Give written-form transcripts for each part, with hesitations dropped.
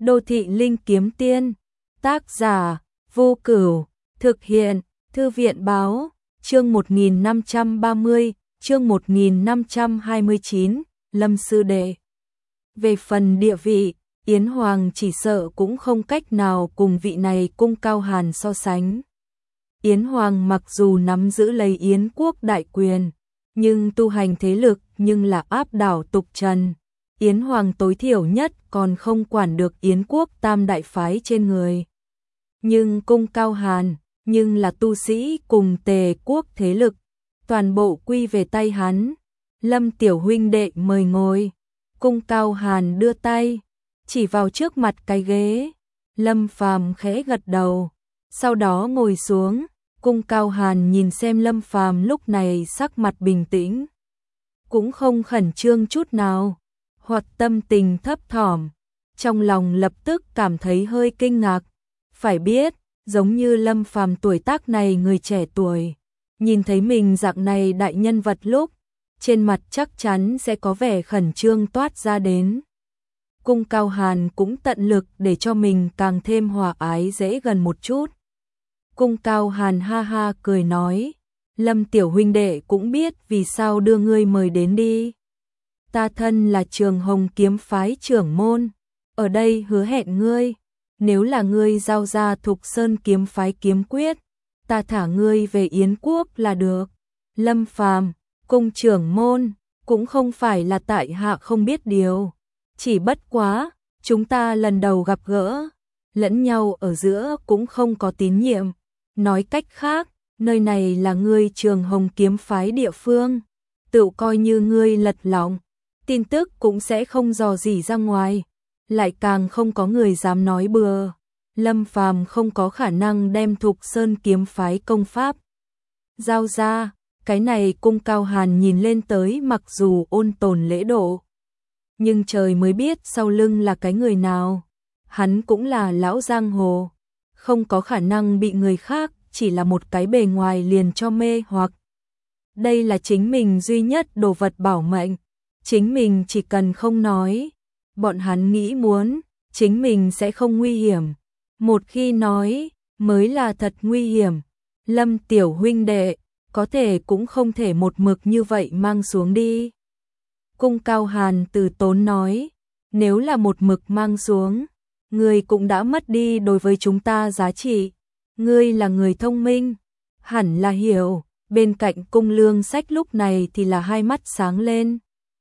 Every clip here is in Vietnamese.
Đô thị linh kiếm tiên, tác giả, Vô Cửu, thực hiện, Thư viện báo, chương 1530, chương 1529, Lâm Sư Đệ. Về phần địa vị, Yến Hoàng chỉ sợ cũng không cách nào cùng vị này Cung Cao Hàn so sánh. Yến Hoàng mặc dù nắm giữ lấy Yến quốc đại quyền, nhưng tu hành thế lực nhưng là áp đảo tục trần. Yến Hoàng tối thiểu nhất còn không quản được Yến quốc tam đại phái trên người. Nhưng Cung Cao Hàn, nhưng là tu sĩ cùng Tề quốc thế lực, toàn bộ quy về tay hắn. Lâm tiểu huynh đệ mời ngồi. Cung Cao Hàn đưa tay, chỉ vào trước mặt cái ghế. Lâm Phàm khẽ gật đầu, sau đó ngồi xuống. Cung Cao Hàn nhìn xem Lâm Phàm lúc này sắc mặt bình tĩnh, cũng không khẩn trương chút nào, hoặc tâm tình thấp thỏm, trong lòng lập tức cảm thấy hơi kinh ngạc. Phải biết, giống như Lâm Phàm tuổi tác này người trẻ tuổi, nhìn thấy mình dạng này đại nhân vật lúc, trên mặt chắc chắn sẽ có vẻ khẩn trương toát ra đến. Cung Cao Hàn cũng tận lực để cho mình càng thêm hòa ái dễ gần một chút. Cung Cao Hàn ha ha cười nói, Lâm tiểu huynh đệ cũng biết vì sao đưa ngươi mời đến đi. Ta thân là Trường Hồng kiếm phái trưởng môn, ở đây hứa hẹn ngươi, nếu là ngươi giao ra Thục Sơn kiếm phái kiếm quyết, ta thả ngươi về Yến quốc là được. Lâm Phàm, cung trưởng môn, cũng không phải là tại hạ không biết điều, chỉ bất quá, chúng ta lần đầu gặp gỡ, lẫn nhau ở giữa cũng không có tín nhiệm. Nói cách khác, nơi này là ngươi Trường Hồng kiếm phái địa phương, tự coi như ngươi lật lọng, tin tức cũng sẽ không dò dỉ ra ngoài, lại càng không có người dám nói bừa. Lâm Phàm không có khả năng đem Thục Sơn kiếm phái công pháp giao ra, cái này Cung Cao Hàn nhìn lên tới mặc dù ôn tồn lễ độ, nhưng trời mới biết sau lưng là cái người nào. Hắn cũng là lão giang hồ, không có khả năng bị người khác chỉ là một cái bề ngoài liền cho mê hoặc. Đây là chính mình duy nhất đồ vật bảo mệnh, chính mình chỉ cần không nói, bọn hắn nghĩ muốn, chính mình sẽ không nguy hiểm. Một khi nói, mới là thật nguy hiểm. Lâm tiểu huynh đệ, có thể cũng không thể một mực như vậy mang xuống đi. Cung Cao Hàn từ tốn nói, nếu là một mực mang xuống, ngươi cũng đã mất đi đối với chúng ta giá trị. Ngươi là người thông minh, hẳn là hiểu. Bên cạnh Cung Lương Sách lúc này thì là hai mắt sáng lên.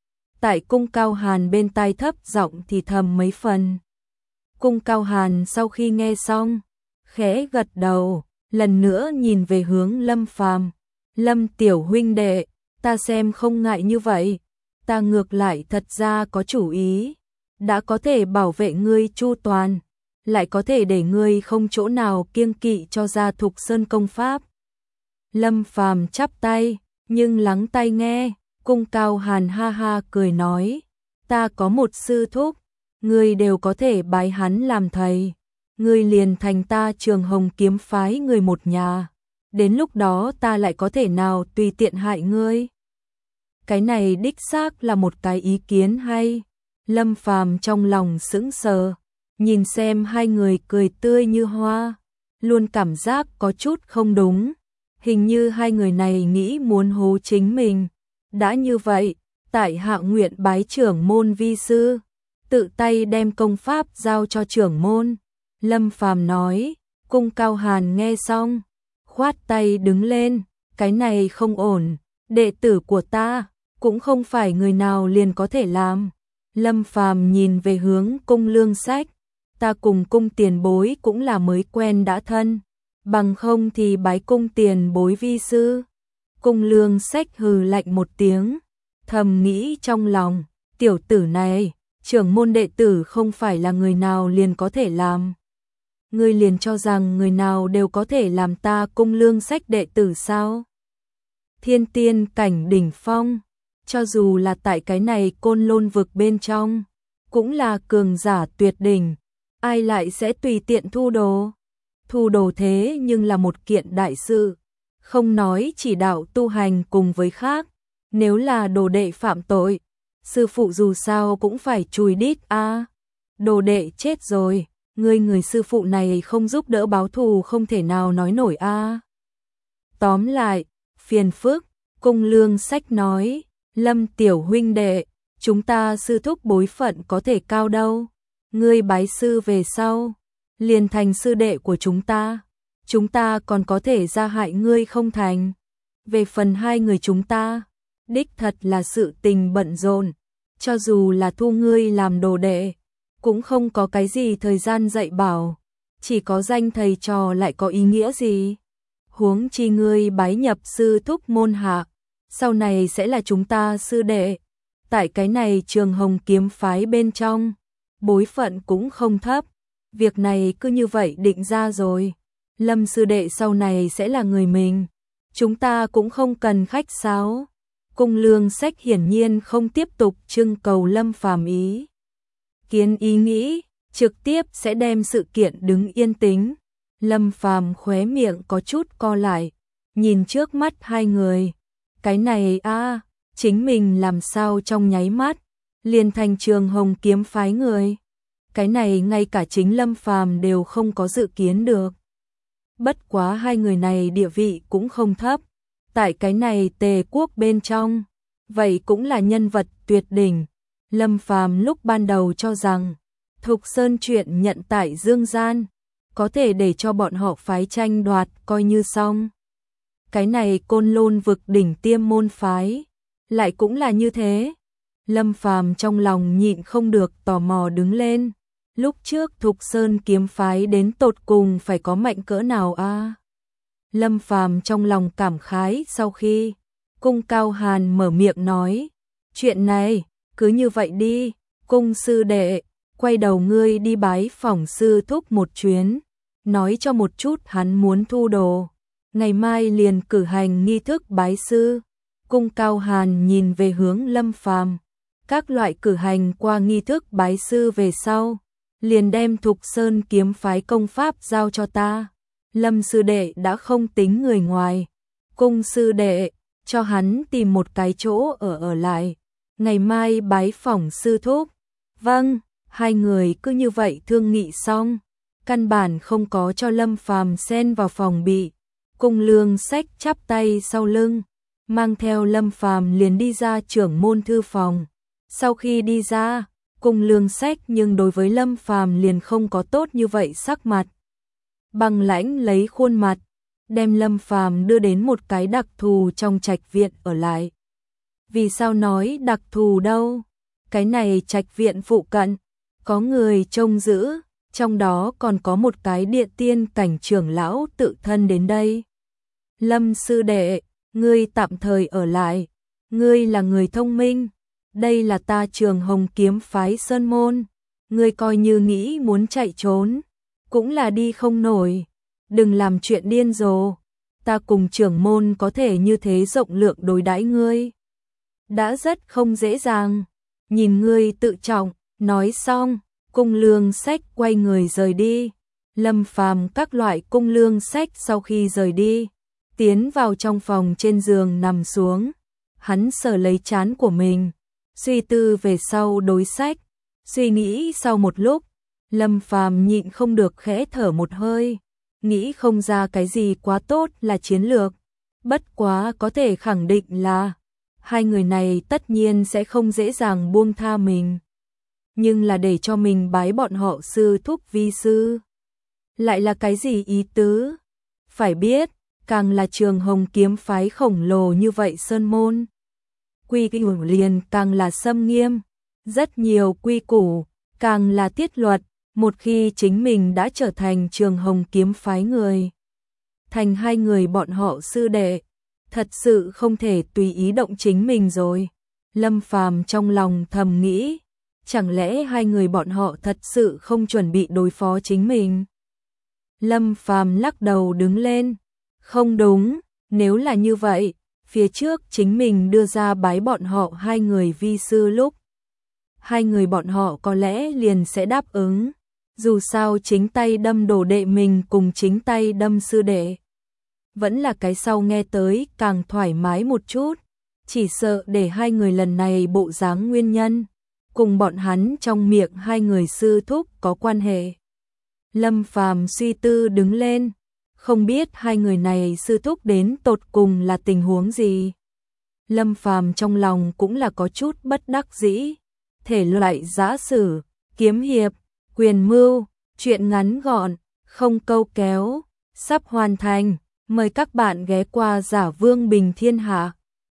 Tại Cung Cao Hàn bên tai thấp giọng thì thầm mấy phần. Cung Cao Hàn sau khi nghe xong, khẽ gật đầu, lần nữa nhìn về hướng Lâm Phàm. Lâm tiểu huynh đệ, ta xem không ngại như vậy, ta ngược lại thật ra có chủ ý, đã có thể bảo vệ ngươi chu toàn, lại có thể để ngươi không chỗ nào kiêng kỵ cho ra Thục Sơn công pháp. Lâm Phàm chắp tay, nhưng lắng tai nghe. Cung Cao Hàn ha ha cười nói, ta có một sư thúc, ngươi đều có thể bái hắn làm thầy, ngươi liền thành ta Trường Hồng kiếm phái người một nhà, đến lúc đó ta lại có thể nào tùy tiện hại ngươi. Cái này đích xác là một cái ý kiến hay. Lâm Phàm trong lòng sững sờ, nhìn xem hai người cười tươi như hoa, luôn cảm giác có chút không đúng, hình như hai người này nghĩ muốn hố chính mình. Đã như vậy, tại hạ nguyện bái trưởng môn vi sư, tự tay đem công pháp giao cho trưởng môn. Lâm Phàm nói. Cung Cao Hàn nghe xong, khoát tay đứng lên, cái này không ổn, đệ tử của ta, cũng không phải người nào liền có thể làm. Lâm Phàm nhìn về hướng Cung Lương Sách, ta cùng Cung tiền bối cũng là mới quen đã thân, bằng không thì bái Cung tiền bối vi sư. Cung Lương Sách hừ lạnh một tiếng, thầm nghĩ trong lòng, tiểu tử này, trưởng môn đệ tử không phải là người nào liền có thể làm. Ngươi liền cho rằng người nào đều có thể làm ta Cung Lương Sách đệ tử sao? Thiên tiên cảnh đỉnh phong, cho dù là tại cái này Côn Lôn vực bên trong, cũng là cường giả tuyệt đỉnh, ai lại sẽ tùy tiện thu đồ? Thu đồ thế nhưng là một kiện đại sự, không nói chỉ đạo tu hành cùng với khác, nếu là đồ đệ phạm tội, sư phụ dù sao cũng phải chùi đít a. Đồ đệ chết rồi, người sư phụ này không giúp đỡ báo thù không thể nào nói nổi a. Tóm lại, phiền phức, Cung Lương Sách nói, Lâm tiểu huynh đệ, chúng ta sư thúc bối phận có thể cao đâu. Ngươi bái sư về sau, liền thành sư đệ của chúng ta còn có thể ra hại ngươi không thành. Về phần hai người chúng ta, đích thật là sự tình bận rộn, cho dù là thu ngươi làm đồ đệ, cũng không có cái gì thời gian dạy bảo, chỉ có danh thầy trò lại có ý nghĩa gì. Huống chi ngươi bái nhập sư thúc môn hạ, sau này sẽ là chúng ta sư đệ. Tại cái này Trường Hồng kiếm phái bên trong, bối phận cũng không thấp, việc này cứ như vậy định ra rồi. Lâm sư đệ sau này sẽ là người mình, chúng ta cũng không cần khách sáo. Cung Lương Sách hiển nhiên không tiếp tục trưng cầu Lâm Phàm ý ý nghĩ, trực tiếp sẽ đem sự kiện đứng yên tính. Lâm Phàm khóe miệng có chút co lại, nhìn trước mắt hai người, cái này chính mình làm sao trong nháy mắt liền thành Trường Hồng kiếm phái người. Cái này ngay cả chính Lâm Phàm đều không có dự kiến được. Bất quá hai người này địa vị cũng không thấp, tại cái này Tề quốc bên trong, vậy cũng là nhân vật tuyệt đỉnh. Lâm Phàm lúc ban đầu cho rằng Thục Sơn chuyện nhận tại Dương Gian, có thể để cho bọn họ phái tranh đoạt coi như xong. Cái này Côn Lôn vực đỉnh tiêm môn phái, lại cũng là như thế. Lâm Phàm trong lòng nhịn không được tò mò đứng lên. Lúc trước Thục Sơn kiếm phái đến tột cùng phải có mạnh cỡ nào a? Lâm Phàm trong lòng cảm khái sau khi Cung Cao Hàn mở miệng nói, chuyện này cứ như vậy đi, Cung sư đệ, quay đầu ngươi đi bái phỏng sư thúc một chuyến, nói cho một chút hắn muốn thu đồ, ngày mai liền cử hành nghi thức bái sư. Cung Cao Hàn nhìn về hướng Lâm Phàm, các loại cử hành qua nghi thức bái sư về sau, liền đem Thục Sơn kiếm phái công pháp giao cho ta. Lâm sư đệ đã không tính người ngoài, Cung sư đệ, cho hắn tìm một cái chỗ ở lại, ngày mai bái phỏng sư thúc. Vâng, hai người cứ như vậy thương nghị xong, căn bản không có cho Lâm Phàm xen vào phòng bị. Cung Lương Sách chắp tay sau lưng, mang theo Lâm Phàm liền đi ra trưởng môn thư phòng. Sau khi đi ra, Cung Lương Sách nhưng đối với Lâm Phàm liền không có tốt như vậy sắc mặt. Băng lãnh lấy khuôn mặt, đem Lâm Phàm đưa đến một cái đặc thù trong trạch viện ở lại. Vì sao nói đặc thù đâu? Cái này trạch viện phụ cận, có người trông giữ, trong đó còn có một cái địa tiên cảnh trưởng lão tự thân đến đây. Lâm sư đệ, ngươi tạm thời ở lại, ngươi là người thông minh, đây là ta Trường Hồng kiếm phái sơn môn, ngươi coi như nghĩ muốn chạy trốn, cũng là đi không nổi, đừng làm chuyện điên rồ, ta cùng trưởng môn có thể như thế rộng lượng đối đãi ngươi, đã rất không dễ dàng, nhìn ngươi tự trọng. Nói xong, Cung Lương Sách quay người rời đi. Lâm Phàm các loại Cung Lương Sách sau khi rời đi, tiến vào trong phòng trên giường nằm xuống, hắn sờ lấy trán của mình, suy tư về sau đối sách, suy nghĩ sau một lúc, Lâm Phàm nhịn không được khẽ thở một hơi, nghĩ không ra cái gì quá tốt là chiến lược, bất quá có thể khẳng định là hai người này tất nhiên sẽ không dễ dàng buông tha mình. Nhưng là để cho mình bái bọn họ sư thúc vi sư, lại là cái gì ý tứ? Phải biết, càng là Trường Hồng kiếm phái khổng lồ như vậy sơn môn, quy củ liền càng là xâm nghiêm, rất nhiều quy củ, càng là thiết luật, một khi chính mình đã trở thành Trường Hồng kiếm phái người, thành hai người bọn họ sư đệ, thật sự không thể tùy ý động chính mình rồi. Lâm Phàm trong lòng thầm nghĩ, chẳng lẽ hai người bọn họ thật sự không chuẩn bị đối phó chính mình? Lâm Phàm lắc đầu đứng lên, không đúng, nếu là như vậy, phía trước chính mình đưa ra bái bọn họ hai người vi sư lúc, hai người bọn họ có lẽ liền sẽ đáp ứng, dù sao chính tay đâm đồ đệ mình cùng chính tay đâm sư đệ, vẫn là cái sau nghe tới càng thoải mái một chút, chỉ sợ để hai người lần này bộ dáng nguyên nhân, cùng bọn hắn trong miệng hai người sư thúc có quan hệ. Lâm Phàm suy tư đứng lên, không biết hai người này sư thúc đến tột cùng là tình huống gì. Lâm Phàm trong lòng cũng là có chút bất đắc dĩ, thể loại giã sử, kiếm hiệp, quyền mưu, truyện ngắn gọn, không câu kéo, sắp hoàn thành, mời các bạn ghé qua Giả Vương Bình Thiên Hạ.